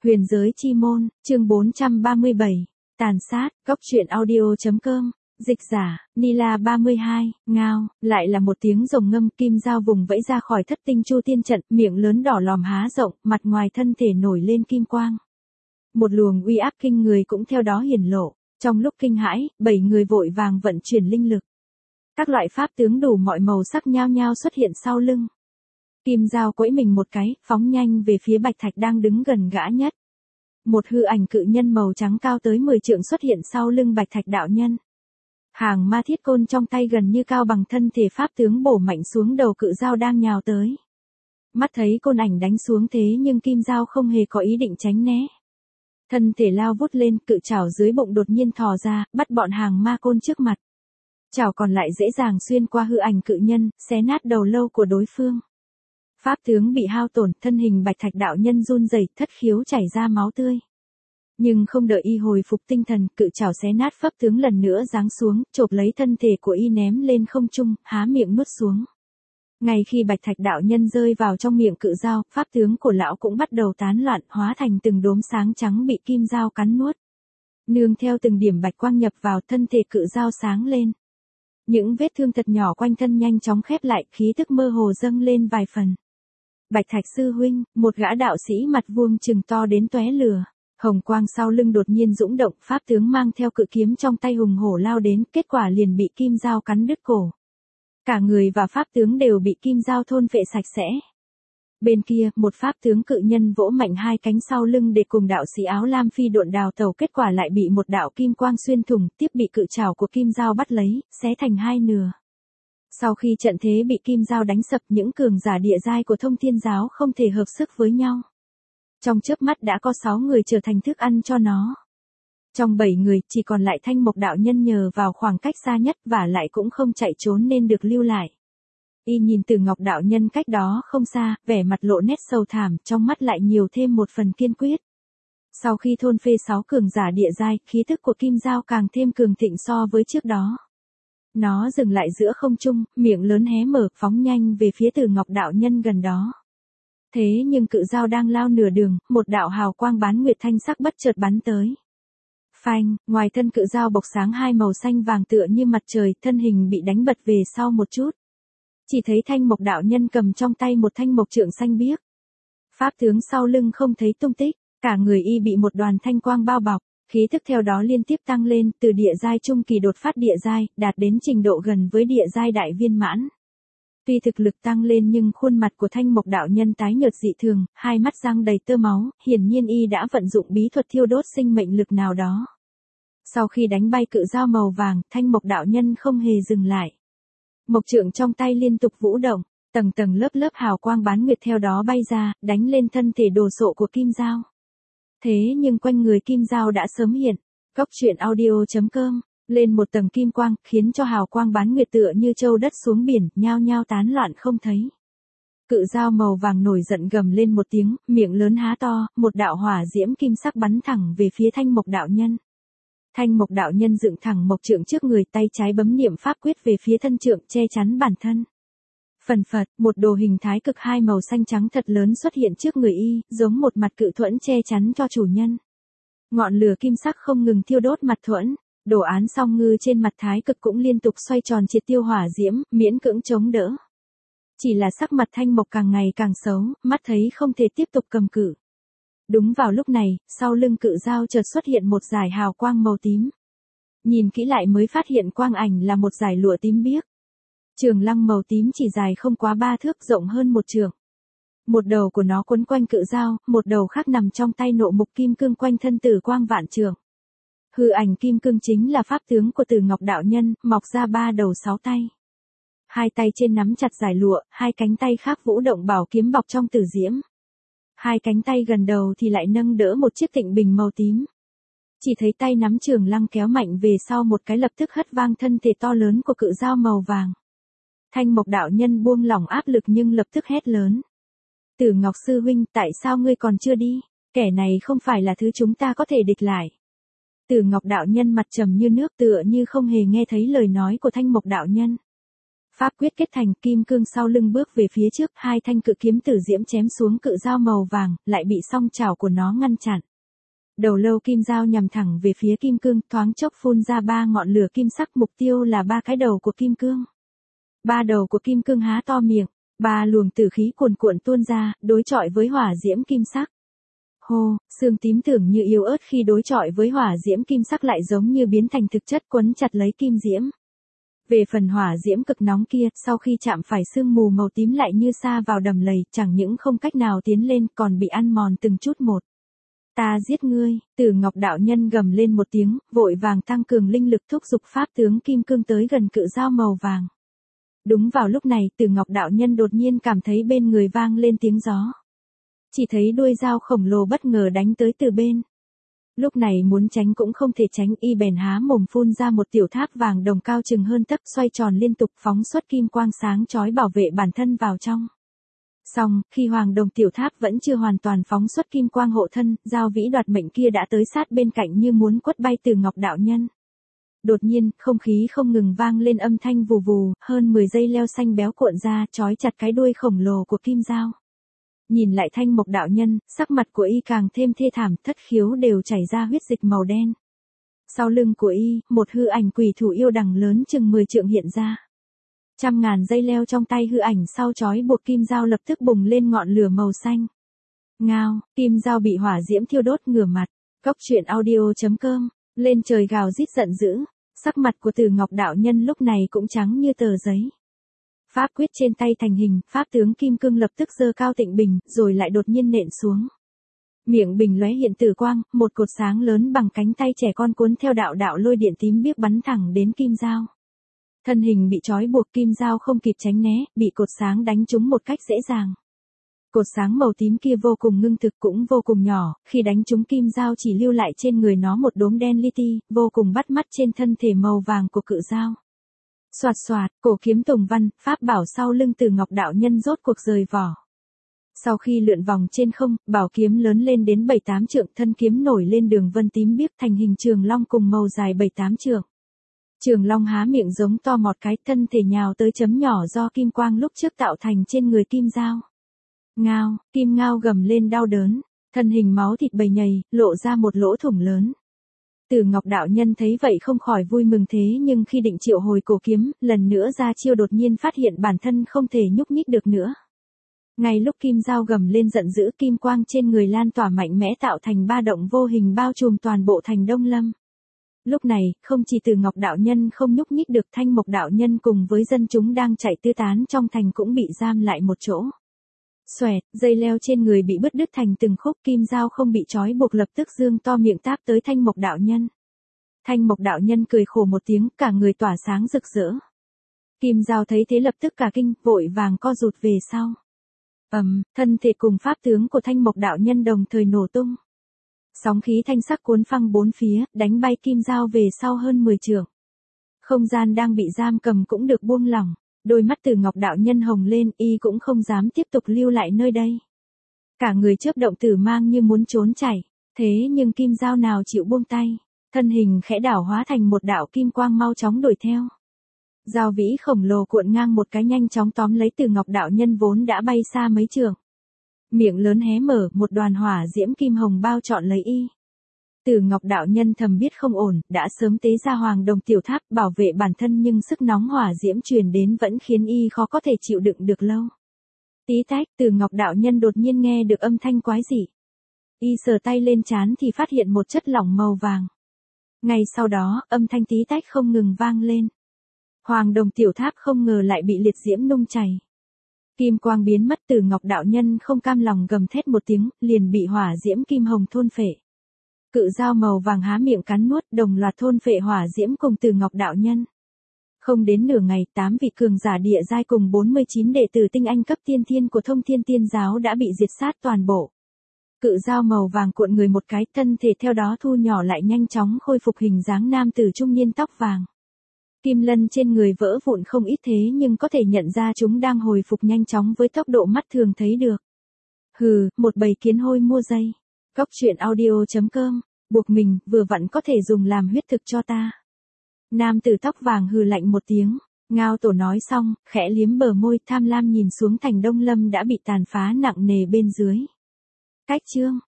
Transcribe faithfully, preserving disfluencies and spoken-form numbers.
Huyền giới chi môn, chương bốn trăm ba mươi bảy, tàn sát, góc truyện audio.com, dịch giả, Nila ba mươi hai, ngao, lại là một tiếng rồng ngâm, kim dao vùng vẫy ra khỏi thất tinh chu tiên trận, miệng lớn đỏ lòm há rộng, mặt ngoài thân thể nổi lên kim quang. Một luồng uy áp kinh người cũng theo đó hiển lộ, trong lúc kinh hãi, bảy người vội vàng vận chuyển linh lực. Các loại pháp tướng đủ mọi màu sắc nhao nhao xuất hiện sau lưng. Kim dao quẫy mình một cái, phóng nhanh về phía Bạch Thạch đang đứng gần gã nhất. Một hư ảnh cự nhân màu trắng cao tới mười trượng xuất hiện sau lưng Bạch Thạch đạo nhân. Hàng ma thiết côn trong tay gần như cao bằng thân thể pháp tướng bổ mạnh xuống đầu cự dao đang nhào tới. Mắt thấy côn ảnh đánh xuống thế nhưng kim dao không hề có ý định tránh né. Thân thể lao vút lên, cự chảo dưới bụng đột nhiên thò ra, bắt bọn hàng ma côn trước mặt. Chảo còn lại dễ dàng xuyên qua hư ảnh cự nhân, xé nát đầu lâu của đối phương. Pháp tướng bị hao tổn, thân hình Bạch Thạch đạo nhân run rẩy, thất khiếu chảy ra máu tươi. Nhưng không đợi y hồi phục tinh thần, cự chảo xé nát pháp tướng lần nữa giáng xuống, chộp lấy thân thể của y ném lên không trung, há miệng nuốt xuống. Ngay khi Bạch Thạch đạo nhân rơi vào trong miệng cự dao, pháp tướng của lão cũng bắt đầu tán loạn, hóa thành từng đốm sáng trắng bị kim dao cắn nuốt. Nương theo từng điểm bạch quang nhập vào, thân thể cự dao sáng lên. Những vết thương thật nhỏ quanh thân nhanh chóng khép lại, khí tức mơ hồ dâng lên vài phần. Bạch Thạch sư huynh, một gã đạo sĩ mặt vuông trừng to đến tóe lửa. Hồng quang sau lưng đột nhiên dũng động, pháp tướng mang theo cự kiếm trong tay hùng hổ lao đến, kết quả liền bị kim dao cắn đứt cổ. Cả người và pháp tướng đều bị kim dao thôn phệ sạch sẽ. Bên kia, một pháp tướng cự nhân vỗ mạnh hai cánh sau lưng để cùng đạo sĩ áo lam phi độn đào tẩu, kết quả lại bị một đạo kim quang xuyên thủng, tiếp bị cự trảo của kim dao bắt lấy, xé thành hai nửa. Sau khi trận thế bị kim dao đánh sập, những cường giả địa giai của Thông Thiên giáo không thể hợp sức với nhau. Trong chớp mắt đã có sáu người trở thành thức ăn cho nó. Trong bảy người, chỉ còn lại Thanh Mộc đạo nhân nhờ vào khoảng cách xa nhất và lại cũng không chạy trốn nên được lưu lại. Y nhìn Từ Ngọc đạo nhân cách đó không xa, vẻ mặt lộ nét sầu thảm, trong mắt lại nhiều thêm một phần kiên quyết. Sau khi thôn phê sáu cường giả địa giai, khí thức của kim dao càng thêm cường thịnh so với trước đó. Nó dừng lại giữa không trung, miệng lớn hé mở, phóng nhanh về phía Từ Ngọc đạo nhân gần đó. Thế nhưng cự dao đang lao nửa đường, một đạo hào quang bán nguyệt thanh sắc bất chợt bắn tới. Phanh, ngoài thân cự dao bộc sáng hai màu xanh vàng tựa như mặt trời, thân hình bị đánh bật về sau một chút. Chỉ thấy Thanh Mộc đạo nhân cầm trong tay một thanh mộc trượng xanh biếc. Pháp tướng sau lưng không thấy tung tích, cả người y bị một đoàn thanh quang bao bọc, khí thức theo đó liên tiếp tăng lên, từ địa giai trung kỳ đột phát địa giai, đạt đến trình độ gần với địa giai đại viên mãn. Tuy thực lực tăng lên nhưng khuôn mặt của Thanh Mộc đạo nhân tái nhợt dị thường, hai mắt răng đầy tơ máu, hiển nhiên y đã vận dụng bí thuật thiêu đốt sinh mệnh lực nào đó. Sau khi đánh bay cự dao màu vàng, Thanh Mộc đạo nhân không hề dừng lại. Mộc trượng trong tay liên tục vũ động, tầng tầng lớp lớp hào quang bán nguyệt theo đó bay ra, đánh lên thân thể đồ sộ của kim dao. Thế nhưng quanh người kim dao đã sớm hiện, góc truyện audio.com, lên một tầng kim quang, khiến cho hào quang bán nguyệt tựa như châu đất xuống biển, nhao nhao tán loạn không thấy. Cự dao màu vàng nổi giận gầm lên một tiếng, miệng lớn há to, một đạo hỏa diễm kim sắc bắn thẳng về phía Thanh Mộc đạo nhân. Thanh Mộc đạo nhân dựng thẳng mộc trượng trước người, tay trái bấm niệm pháp quyết về phía thân trượng, che chắn bản thân. Phần phật, một đồ hình thái cực hai màu xanh trắng thật lớn xuất hiện trước người y, giống một mặt cự thuẫn che chắn cho chủ nhân. Ngọn lửa kim sắc không ngừng thiêu đốt mặt thuẫn, đồ án song ngư trên mặt thái cực cũng liên tục xoay tròn triệt tiêu hỏa diễm, miễn cưỡng chống đỡ. Chỉ là sắc mặt Thanh Mộc càng ngày càng xấu, mắt thấy không thể tiếp tục cầm cự. Đúng vào lúc này, sau lưng cự dao chợt xuất hiện một dải hào quang màu tím. Nhìn kỹ lại mới phát hiện quang ảnh là một dải lụa tím biếc. Trường lăng màu tím chỉ dài không quá ba thước, rộng hơn một trượng. Một đầu của nó quấn quanh cự dao, một đầu khác nằm trong tay nộ mục kim cương quanh thân Tử Quang vạn trượng. Hư ảnh kim cương chính là pháp tướng của Từ Ngọc đạo nhân, mọc ra ba đầu sáu tay. Hai tay trên nắm chặt dải lụa, hai cánh tay khác vũ động bảo kiếm bọc trong tử diễm. Hai cánh tay gần đầu thì lại nâng đỡ một chiếc tịnh bình màu tím. Chỉ thấy tay nắm trường lăng kéo mạnh về sau một cái lập tức hất vang thân thể to lớn của cự dao màu vàng. Thanh Mộc đạo nhân buông lỏng áp lực nhưng lập tức hét lớn. Tử Ngọc sư huynh, tại sao ngươi còn chưa đi? Kẻ này không phải là thứ chúng ta có thể địch lại. Tử Ngọc đạo nhân mặt trầm như nước tựa như không hề nghe thấy lời nói của Thanh Mộc đạo nhân. Pháp quyết kết thành, kim cương sau lưng bước về phía trước, hai thanh cự kiếm tử diễm chém xuống cự dao màu vàng, lại bị song chảo của nó ngăn chặn. Đầu lâu kim dao nhằm thẳng về phía kim cương, thoáng chốc phun ra ba ngọn lửa kim sắc, mục tiêu là ba cái đầu của kim cương. Ba đầu của kim cương há to miệng, ba luồng tử khí cuồn cuộn tuôn ra, đối chọi với hỏa diễm kim sắc. Hô, xương tím tưởng như yếu ớt khi đối chọi với hỏa diễm kim sắc lại giống như biến thành thực chất quấn chặt lấy kim diễm. Về phần hỏa diễm cực nóng kia, sau khi chạm phải sương mù màu tím lại như sa vào đầm lầy, chẳng những không cách nào tiến lên, còn bị ăn mòn từng chút một. Ta giết ngươi, Tử Ngọc đạo nhân gầm lên một tiếng, vội vàng tăng cường linh lực thúc giục pháp tướng kim cương tới gần cự dao màu vàng. Đúng vào lúc này, Tử Ngọc đạo nhân đột nhiên cảm thấy bên người vang lên tiếng gió. Chỉ thấy đuôi dao khổng lồ bất ngờ đánh tới từ bên. Lúc này muốn tránh cũng không thể tránh, y bèn há mồm phun ra một tiểu tháp vàng đồng cao chừng hơn tấc, xoay tròn liên tục phóng xuất kim quang sáng chói bảo vệ bản thân vào trong. Xong, khi hoàng đồng tiểu tháp vẫn chưa hoàn toàn phóng xuất kim quang hộ thân, dao vĩ đoạt mệnh kia đã tới sát bên cạnh như muốn quất bay Tử Ngọc đạo nhân. Đột nhiên, không khí không ngừng vang lên âm thanh vù vù, hơn mười dây leo xanh béo cuộn ra, trói chặt cái đuôi khổng lồ của kim dao. Nhìn lại Thanh Mộc đạo nhân, sắc mặt của y càng thêm thê thảm, thất khiếu đều chảy ra huyết dịch màu đen. Sau lưng của y, một hư ảnh quỷ thủ yêu đằng lớn chừng mười trượng hiện ra. Trăm ngàn dây leo trong tay hư ảnh sau trói buộc kim dao lập tức bùng lên ngọn lửa màu xanh. Ngao, kim dao bị hỏa diễm thiêu đốt ngửa mặt. Cốc truyện audio chấm com, lên trời gào rít giận dữ. Sắc mặt của Tử Ngọc đạo nhân lúc này cũng trắng như tờ giấy. Pháp quyết trên tay thành hình, pháp tướng kim cương lập tức giơ cao tịnh bình, rồi lại đột nhiên nện xuống. Miệng bình lóe hiện tử quang, một cột sáng lớn bằng cánh tay trẻ con cuốn theo đạo đạo lôi điện tím biếc bắn thẳng đến kim dao. Thân hình bị trói buộc kim dao không kịp tránh né, bị cột sáng đánh trúng một cách dễ dàng. Cột sáng màu tím kia vô cùng ngưng thực cũng vô cùng nhỏ, khi đánh trúng kim dao chỉ lưu lại trên người nó một đốm đen li ti, vô cùng bắt mắt trên thân thể màu vàng của cự dao. Soạt soạt, cổ kiếm tùng văn, pháp bảo sau lưng Tử Ngọc đạo nhân rốt cuộc rời vỏ. Sau khi lượn vòng trên không, bảo kiếm lớn lên đến bảy tám trượng, thân kiếm nổi lên đường vân tím biếc thành hình trường long cùng màu dài bảy tám trượng. Trường long há miệng giống to một cái, thân thể nhào tới chấm nhỏ do kim quang lúc trước tạo thành trên người kim dao. Ngao, kim ngao gầm lên đau đớn, thân hình máu thịt bầy nhầy, lộ ra một lỗ thủng lớn. Tử Ngọc đạo nhân thấy vậy không khỏi vui mừng, thế nhưng khi định triệu hồi cổ kiếm, lần nữa ra chiêu đột nhiên phát hiện bản thân không thể nhúc nhích được nữa. Ngay lúc kim dao gầm lên giận dữ, kim quang trên người lan tỏa mạnh mẽ tạo thành ba động vô hình bao trùm toàn bộ thành Đông Lâm. Lúc này, không chỉ Tử Ngọc đạo nhân không nhúc nhích được, Thanh Mộc đạo nhân cùng với dân chúng đang chạy tứ tán trong thành cũng bị giam lại một chỗ. Xoẹt, dây leo trên người bị bứt đứt thành từng khúc, kim dao không bị trói buộc lập tức dương to miệng táp tới Thanh Mộc đạo nhân. Thanh Mộc đạo nhân cười khổ một tiếng, cả người tỏa sáng rực rỡ. Kim dao thấy thế lập tức cả kinh, vội vàng co rụt về sau. Ầm, um, thân thể cùng pháp tướng của Thanh Mộc đạo nhân đồng thời nổ tung. Sóng khí thanh sắc cuốn phăng bốn phía, đánh bay kim dao về sau hơn mười trượng. Không gian đang bị giam cầm cũng được buông lỏng. Đôi mắt Tử Ngọc đạo nhân hồng lên, y cũng không dám tiếp tục lưu lại nơi đây. Cả người chớp động tử mang như muốn trốn chạy, thế nhưng kim dao nào chịu buông tay, thân hình khẽ đảo hóa thành một đạo kim quang mau chóng đuổi theo. Dao vĩ khổng lồ cuộn ngang một cái nhanh chóng tóm lấy Tử Ngọc đạo nhân vốn đã bay xa mấy trượng. Miệng lớn hé mở, một đoàn hỏa diễm kim hồng bao trọn lấy y. Tử Ngọc đạo nhân thầm biết không ổn, đã sớm tế ra hoàng đồng tiểu tháp bảo vệ bản thân, nhưng sức nóng hỏa diễm truyền đến vẫn khiến y khó có thể chịu đựng được lâu. Tí tách, Tử Ngọc đạo nhân đột nhiên nghe được âm thanh quái dị. Y sờ tay lên trán thì phát hiện một chất lỏng màu vàng. Ngay sau đó, âm thanh tí tách không ngừng vang lên. Hoàng đồng tiểu tháp không ngờ lại bị liệt diễm nung chảy. Kim quang biến mất, Tử Ngọc đạo nhân không cam lòng gầm thét một tiếng, liền bị hỏa diễm kim hồng thôn phệ. Cự dao màu vàng há miệng cắn nuốt, đồng loạt thôn phệ hỏa diễm cùng Tử Ngọc đạo nhân. Không đến nửa ngày, tám vị cường giả địa giai cùng bốn mươi chín đệ tử tinh anh cấp tiên thiên của Thông Thiên Tiên giáo đã bị diệt sát toàn bộ. Cự dao màu vàng cuộn người một cái, thân thể theo đó thu nhỏ lại, nhanh chóng khôi phục hình dáng nam tử trung niên tóc vàng. Kim lân trên người vỡ vụn không ít, thế nhưng có thể nhận ra chúng đang hồi phục nhanh chóng với tốc độ mắt thường thấy được. Hừ, một bầy kiến hôi mua dây. Cốc truyện audio chấm com, buộc mình, vừa vặn có thể dùng làm huyết thực cho ta. Nam tử tóc vàng hừ lạnh một tiếng, Ngao Tổ nói xong, khẽ liếm bờ môi, tham lam nhìn xuống thành Đông Lâm đã bị tàn phá nặng nề bên dưới. Cách chương